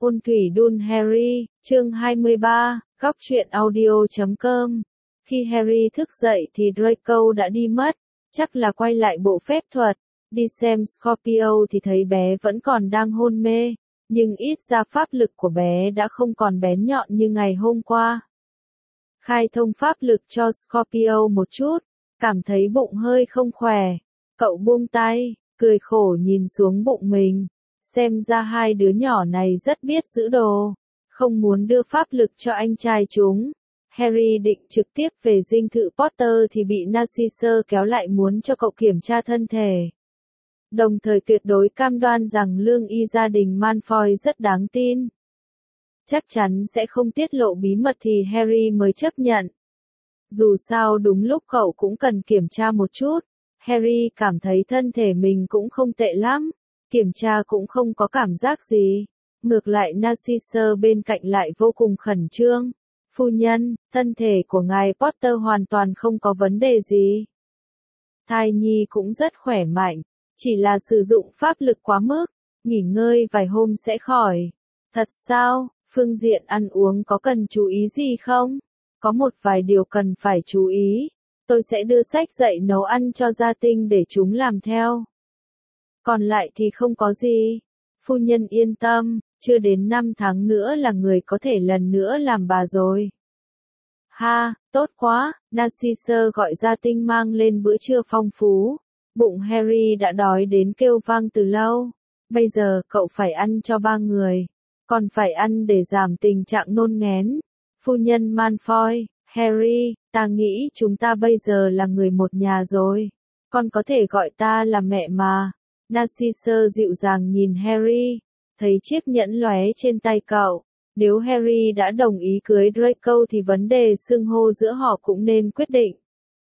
Ôn thủy đun Harry, chương 23, góc truyện audio.com. Khi Harry thức dậy thì Draco đã đi mất, chắc là quay lại bộ phép thuật. Đi xem Scorpio thì thấy bé vẫn còn đang hôn mê, nhưng ít ra pháp lực của bé đã không còn bén nhọn như ngày hôm qua. Khai thông pháp lực cho Scorpio một chút, cảm thấy bụng hơi không khỏe. Cậu buông tay, cười khổ nhìn xuống bụng mình. Xem ra hai đứa nhỏ này rất biết giữ đồ, không muốn đưa pháp lực cho anh trai chúng. Harry định trực tiếp về dinh thự Potter thì bị Narcisse kéo lại muốn cho cậu kiểm tra thân thể. Đồng thời tuyệt đối cam đoan rằng lương y gia đình Malfoy rất đáng tin. Chắc chắn sẽ không tiết lộ bí mật thì Harry mới chấp nhận. Dù sao đúng lúc cậu cũng cần kiểm tra một chút. Harry cảm thấy thân thể mình cũng không tệ lắm. Kiểm tra cũng không có cảm giác gì. Ngược lại Narcisse bên cạnh lại vô cùng khẩn trương. Phu nhân, thân thể của ngài Potter hoàn toàn không có vấn đề gì. Thai nhi cũng rất khỏe mạnh. Chỉ là sử dụng pháp lực quá mức. Nghỉ ngơi vài hôm sẽ khỏi. Thật sao? Phương diện ăn uống có cần chú ý gì không? Có một vài điều cần phải chú ý. Tôi sẽ đưa sách dạy nấu ăn cho gia tinh để chúng làm theo. Còn lại thì không có gì. Phu nhân yên tâm, chưa đến 5 tháng nữa là người có thể lần nữa làm bà rồi. Ha, tốt quá, Narcisse gọi gia tinh mang lên bữa trưa phong phú. Bụng Harry đã đói đến kêu vang từ lâu. Bây giờ cậu phải ăn cho 3 người. Còn phải ăn để giảm tình trạng nôn nghén. Phu nhân Malfoy, Harry, ta nghĩ chúng ta bây giờ là người một nhà rồi. Con có thể gọi ta là mẹ mà. Narcisse dịu dàng nhìn Harry, thấy chiếc nhẫn lóe trên tay cậu. Nếu Harry đã đồng ý cưới Draco thì vấn đề xưng hô giữa họ cũng nên quyết định.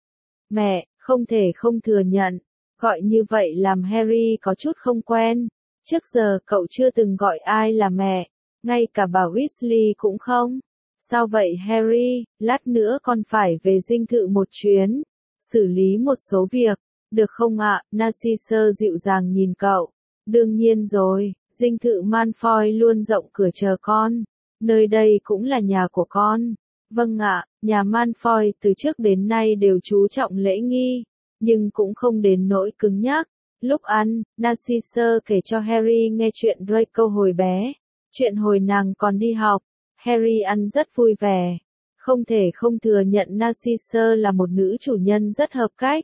Mẹ, không thể không thừa nhận, gọi như vậy làm Harry có chút không quen. Trước giờ cậu chưa từng gọi ai là mẹ, ngay cả bà Weasley cũng không. Sao vậy Harry, lát nữa con phải về dinh thự một chuyến, xử lý một số việc. Được không ạ? Narcisse dịu dàng nhìn cậu. Đương nhiên rồi, dinh thự Malfoy luôn rộng cửa chờ con. Nơi đây cũng là nhà của con. Vâng ạ, nhà Malfoy từ trước đến nay đều chú trọng lễ nghi, nhưng cũng không đến nỗi cứng nhắc. Lúc ăn, Narcisse kể cho Harry nghe chuyện Draco hồi bé. Chuyện hồi nàng còn đi học. Harry ăn rất vui vẻ. Không thể không thừa nhận Narcisse là một nữ chủ nhân rất hợp cách.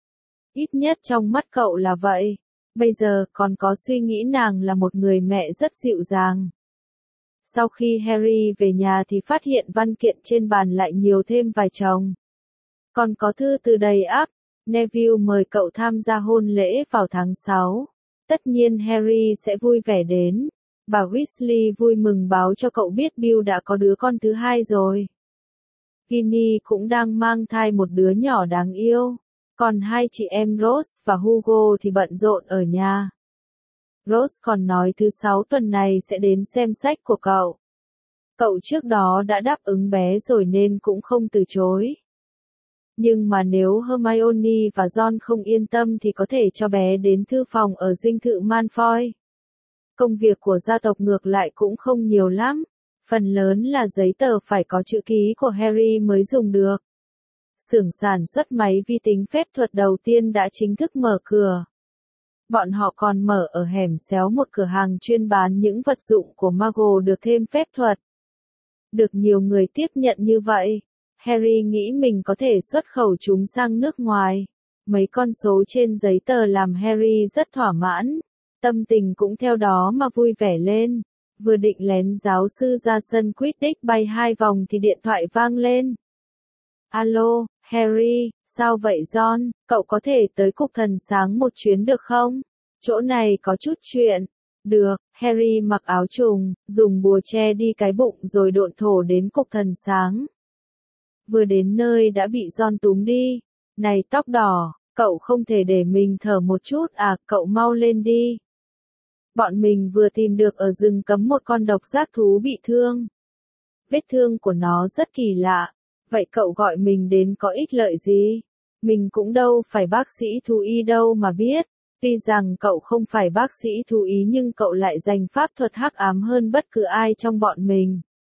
Ít nhất trong mắt cậu là vậy. Bây giờ còn có suy nghĩ nàng là một người mẹ rất dịu dàng. Sau khi Harry về nhà thì phát hiện văn kiện trên bàn lại nhiều thêm vài chồng. Còn có thư từ đầy ắp. Neville mời cậu tham gia hôn lễ vào tháng 6. Tất nhiên Harry sẽ vui vẻ đến. Bà Weasley vui mừng báo cho cậu biết Bill đã có đứa con thứ hai rồi. Ginny cũng đang mang thai một đứa nhỏ đáng yêu. Còn hai chị em Rose và Hugo thì bận rộn ở nhà. Rose còn nói thứ 6 tuần này sẽ đến xem sách của cậu. Cậu trước đó đã đáp ứng bé rồi nên cũng không từ chối. Nhưng mà nếu Hermione và Ron không yên tâm thì có thể cho bé đến thư phòng ở dinh thự Malfoy. Công việc của gia tộc ngược lại cũng không nhiều lắm. Phần lớn là giấy tờ phải có chữ ký của Harry mới dùng được. Xưởng sản xuất máy vi tính phép thuật đầu tiên đã chính thức mở cửa. Bọn họ còn mở ở hẻm xéo một cửa hàng chuyên bán những vật dụng của Muggle được thêm phép thuật. Được nhiều người tiếp nhận như vậy, Harry nghĩ mình có thể xuất khẩu chúng sang nước ngoài. Mấy con số trên giấy tờ làm Harry rất thỏa mãn, tâm tình cũng theo đó mà vui vẻ lên. Vừa định lén giáo sư ra sân Quidditch bay 2 vòng thì điện thoại vang lên. Alo, Harry, sao vậy Ron, cậu có thể tới cục thần sáng một chuyến được không? Chỗ này có chút chuyện. Được, Harry mặc áo trùng, dùng bùa che đi cái bụng rồi độn thổ đến cục thần sáng. Vừa đến nơi đã bị Ron túm đi. Này tóc đỏ, cậu không thể để mình thở một chút à, cậu mau lên đi. Bọn mình vừa tìm được ở rừng cấm một con độc giác thú bị thương. Vết thương của nó rất kỳ lạ. Vậy cậu gọi mình đến có ích lợi gì? Mình cũng đâu phải bác sĩ thú y đâu mà biết. Tuy rằng cậu không phải bác sĩ thú ý nhưng cậu lại dành pháp thuật hắc ám hơn bất cứ ai trong bọn mình.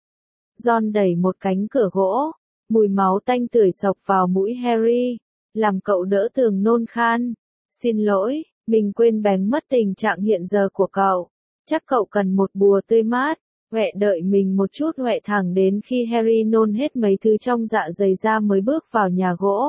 Ron đẩy một cánh cửa gỗ, mùi máu tanh tưởi xộc vào mũi Harry, làm cậu đỡ tường nôn khan. Xin lỗi, mình quên bén mất tình trạng hiện giờ của cậu. Chắc cậu cần một bùa tươi mát. Huệ đợi mình một chút. Huệ thẳng đến khi Harry nôn hết mấy thứ trong dạ dày ra mới bước vào nhà gỗ.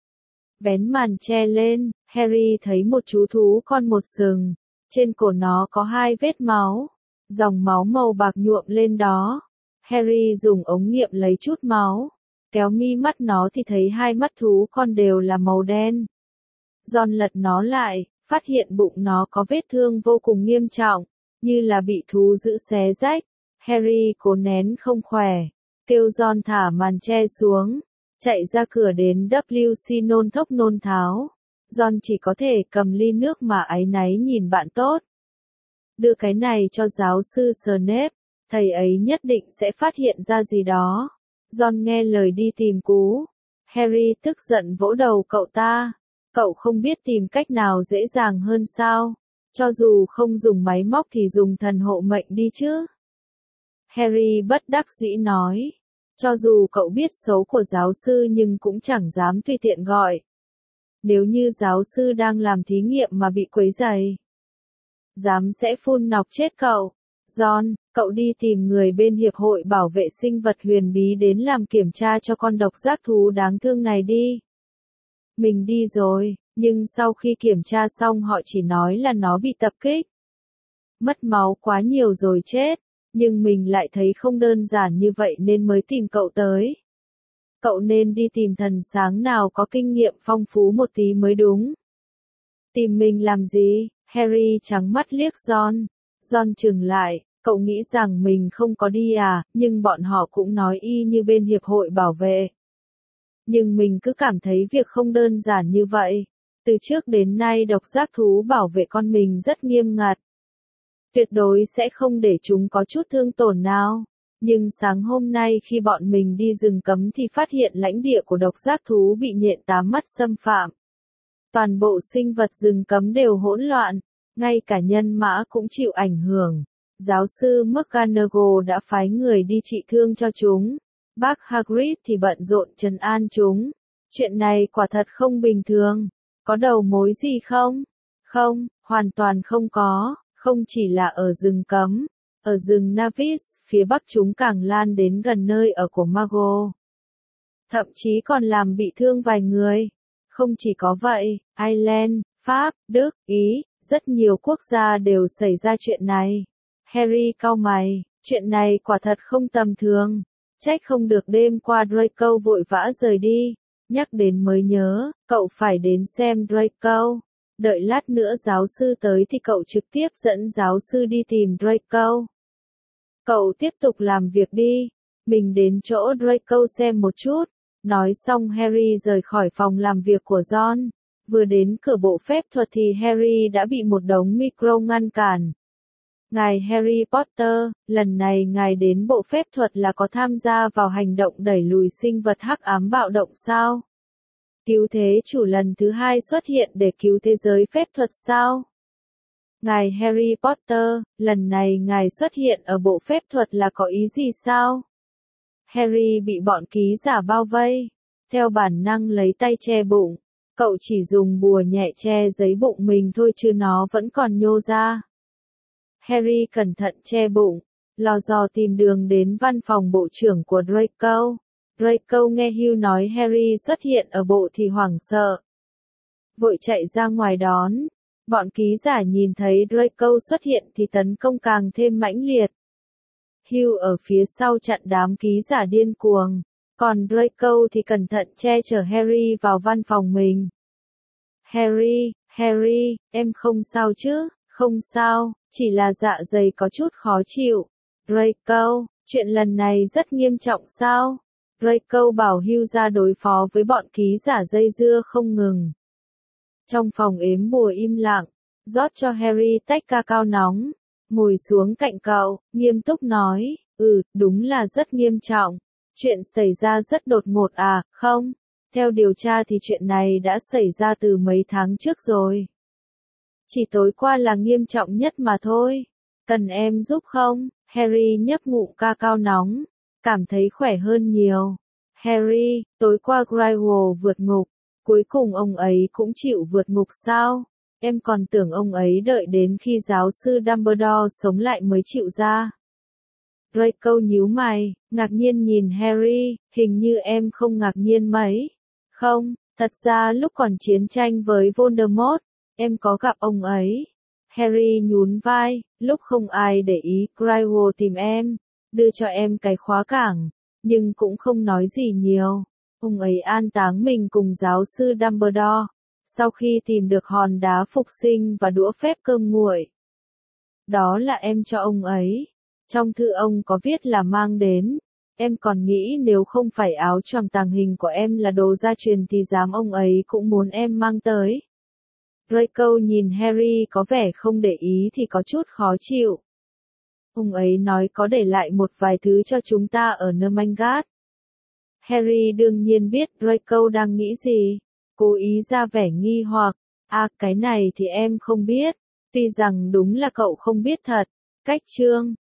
Vén màn che lên, Harry thấy một chú thú con một sừng. Trên cổ nó có 2 vết máu. Dòng máu màu bạc nhuộm lên đó. Harry dùng ống nghiệm lấy chút máu. Kéo mi mắt nó thì thấy 2 mắt thú con đều là màu đen. Ron lật nó lại, phát hiện bụng nó có vết thương vô cùng nghiêm trọng, như là bị thú dữ xé rách. Harry cố nén không khỏe, kêu Ron thả màn che xuống, chạy ra cửa đến WC nôn thốc nôn tháo. Ron chỉ có thể cầm ly nước mà áy náy nhìn bạn tốt. Đưa cái này cho giáo sư Snape, thầy ấy nhất định sẽ phát hiện ra gì đó. Ron nghe lời đi tìm cú. Harry tức giận vỗ đầu cậu ta. Cậu không biết tìm cách nào dễ dàng hơn sao? Cho dù không dùng máy móc thì dùng thần hộ mệnh đi chứ. Harry bất đắc dĩ nói. Cho dù cậu biết số của giáo sư nhưng cũng chẳng dám tùy tiện gọi. Nếu như giáo sư đang làm thí nghiệm mà bị quấy rầy, dám sẽ phun nọc chết cậu. Ron, cậu đi tìm người bên Hiệp hội Bảo vệ sinh vật huyền bí đến làm kiểm tra cho con độc giác thú đáng thương này đi. Mình đi rồi, nhưng sau khi kiểm tra xong họ chỉ nói là nó bị tập kích. Mất máu quá nhiều rồi chết, nhưng mình lại thấy không đơn giản như vậy nên mới tìm cậu tới. Cậu nên đi tìm thần sáng nào có kinh nghiệm phong phú một tí mới đúng. Tìm mình làm gì? Harry trắng mắt liếc Ron. Ron chừng lại, cậu nghĩ rằng mình không có đi à, nhưng bọn họ cũng nói y như bên Hiệp hội Bảo vệ. Nhưng mình cứ cảm thấy việc không đơn giản như vậy. Từ trước đến nay độc giác thú bảo vệ con mình rất nghiêm ngặt. Tuyệt đối sẽ không để chúng có chút thương tổn nào. Nhưng sáng hôm nay khi bọn mình đi rừng cấm thì phát hiện lãnh địa của độc giác thú bị nhện tám mắt xâm phạm. Toàn bộ sinh vật rừng cấm đều hỗn loạn, ngay cả nhân mã cũng chịu ảnh hưởng. Giáo sư McGonagall đã phái người đi trị thương cho chúng. Bác Hagrid thì bận rộn trấn an chúng. Chuyện này quả thật không bình thường. Có đầu mối gì không? Không, hoàn toàn không có. Không chỉ là ở rừng cấm. Ở rừng Navis, phía bắc chúng càng lan đến gần nơi ở của Mago. Thậm chí còn làm bị thương vài người. Không chỉ có vậy, Ireland, Pháp, Đức, Ý, rất nhiều quốc gia đều xảy ra chuyện này. Harry cau mày, chuyện này quả thật không tầm thường. Trách không được đêm qua Draco vội vã rời đi. Nhắc đến mới nhớ, cậu phải đến xem Draco. Đợi lát nữa giáo sư tới thì cậu trực tiếp dẫn giáo sư đi tìm Draco. Cậu tiếp tục làm việc đi. Mình đến chỗ Draco xem một chút. Nói xong Harry rời khỏi phòng làm việc của Ron. Vừa đến cửa bộ phép thuật thì Harry đã bị một đống micro ngăn cản. Ngài Harry Potter, lần này ngài đến bộ phép thuật là có tham gia vào hành động đẩy lùi sinh vật hắc ám bạo động sao? Cứu thế chủ lần thứ 2 xuất hiện để cứu thế giới phép thuật sao? Ngài Harry Potter, lần này ngài xuất hiện ở bộ phép thuật là có ý gì sao? Harry bị bọn ký giả bao vây. Theo bản năng lấy tay che bụng. Cậu chỉ dùng bùa nhẹ che giấy bụng mình thôi chứ nó vẫn còn nhô ra. Harry cẩn thận che bụng, lò dò tìm đường đến văn phòng bộ trưởng của Draco. Draco nghe Hugh nói Harry xuất hiện ở bộ thì hoảng sợ. Vội chạy ra ngoài đón. Bọn ký giả nhìn thấy Draco xuất hiện thì tấn công càng thêm mãnh liệt. Hugh ở phía sau chặn đám ký giả điên cuồng. Còn Draco thì cẩn thận che chở Harry vào văn phòng mình. Harry, em không sao chứ? Không sao, chỉ là dạ dày có chút khó chịu. Draco, chuyện lần này rất nghiêm trọng sao? Draco bảo Hugh ra đối phó với bọn ký giả dây dưa không ngừng. Trong phòng ếm bùa im lặng, rót cho Harry tách cacao nóng, ngồi xuống cạnh cậu, nghiêm túc nói, đúng là rất nghiêm trọng. Chuyện xảy ra rất đột ngột à, không? Theo điều tra thì chuyện này đã xảy ra từ mấy tháng trước rồi. Chỉ tối qua là nghiêm trọng nhất mà thôi. Cần em giúp không? Harry nhấp ngụm cacao nóng, cảm thấy khỏe hơn nhiều. Harry, tối qua Grindelwald vượt ngục, cuối cùng ông ấy cũng chịu vượt ngục sao? Em còn tưởng ông ấy đợi đến khi giáo sư Dumbledore sống lại mới chịu ra. Draco nhíu mày, ngạc nhiên nhìn Harry, hình như em không ngạc nhiên mấy. Không, thật ra lúc còn chiến tranh với Voldemort, em có gặp ông ấy. Harry nhún vai, lúc không ai để ý, Grindelwald tìm em, đưa cho em cái khóa cảng, nhưng cũng không nói gì nhiều. Ông ấy an táng mình cùng giáo sư Dumbledore, sau khi tìm được hòn đá phục sinh và đũa phép cơm nguội. Đó là em cho ông ấy. Trong thư ông có viết là mang đến. Em còn nghĩ nếu không phải áo choàng tàng hình của em là đồ gia truyền thì dám ông ấy cũng muốn em mang tới. Draco nhìn Harry có vẻ không để ý thì có chút khó chịu. Ông ấy nói có để lại một vài thứ cho chúng ta ở Nermangard. Harry đương nhiên biết Draco đang nghĩ gì, cố ý ra vẻ nghi hoặc. À, cái này thì em không biết, tuy rằng đúng là cậu không biết thật. Cách chương